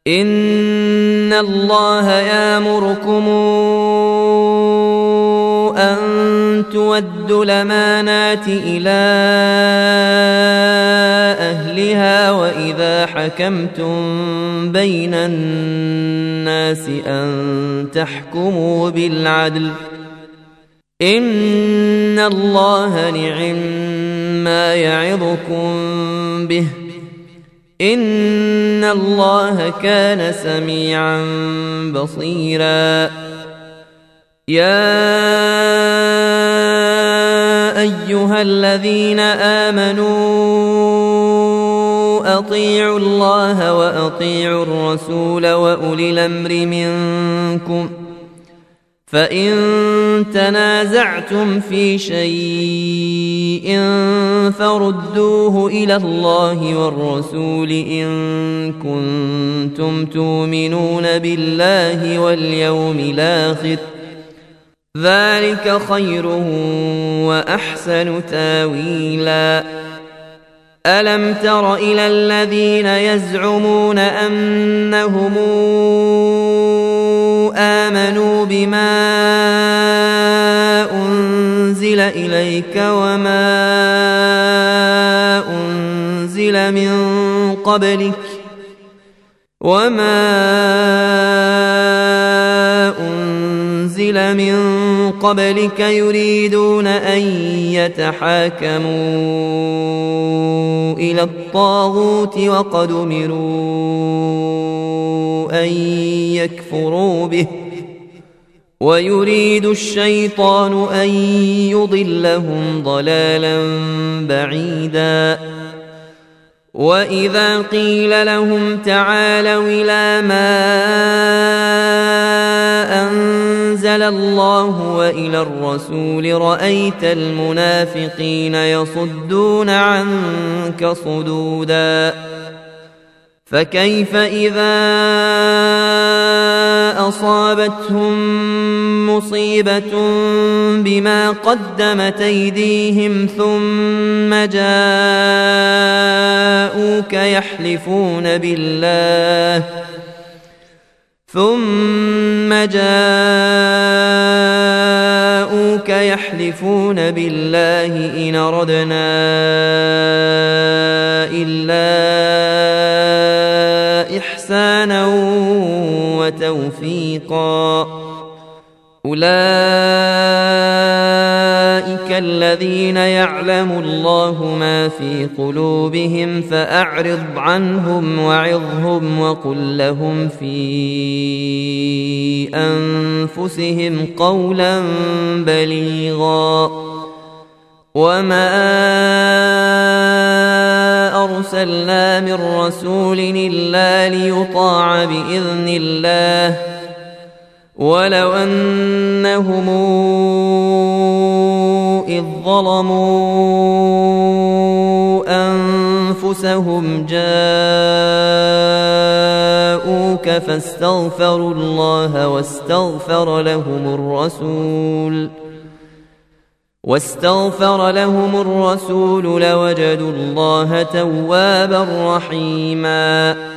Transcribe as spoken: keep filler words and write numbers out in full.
إن الله يأمركم أن تودوا الأمانات إلى أهلها وإذا حكمتم بين الناس أن تحكموا بالعدل إن الله نعم ما يعظكم به إن الله كان سميعا بصيرا يا أيها الذين آمنوا أطيعوا الله وأطيعوا الرسول وأولي الأمر منكم فإن تنازعتم في شيء فردوه إلى الله والرسول إن كنتم تؤمنون بالله واليوم الآخر ذلك خير وأحسن تاويلا ألم تر إلى الذين يزعمون أنهم آمنوا بما أنزل إليك وما أنزل من قبلك وما أنزل من قبلك يريدون أن يتحاكموا إلى الطاغوت وقد أمروا أن يكفروا به ويريد الشيطان أن يضلهم ضلالا بعيدا وإذا قيل لهم تعالوا إلى ما أنزل الله وإلى الرسول رأيت المنافقين يصدون عنك صدودا فكيف إذا أصابتهم مصيبة بما قدمت أيديهم ثم جاءوك يحلفون بالله ثم جاءوك يحلفون بالله إن أردنا إلا إحسانا وتوفيقا أولئك الذين يعلم الله ما في قلوبهم فأعرض عنهم وعظهم وقل لهم في أنفسهم قولا بليغا وما أرسلنا من رسول إلا ليطاع بإذن الله ولو أنهم إذ ظلموا أنفسهم جاءوك فاستغفروا الله واستغفر لهم الرسول واستغفر لهم الرسول لوجدوا الله توابا رحيما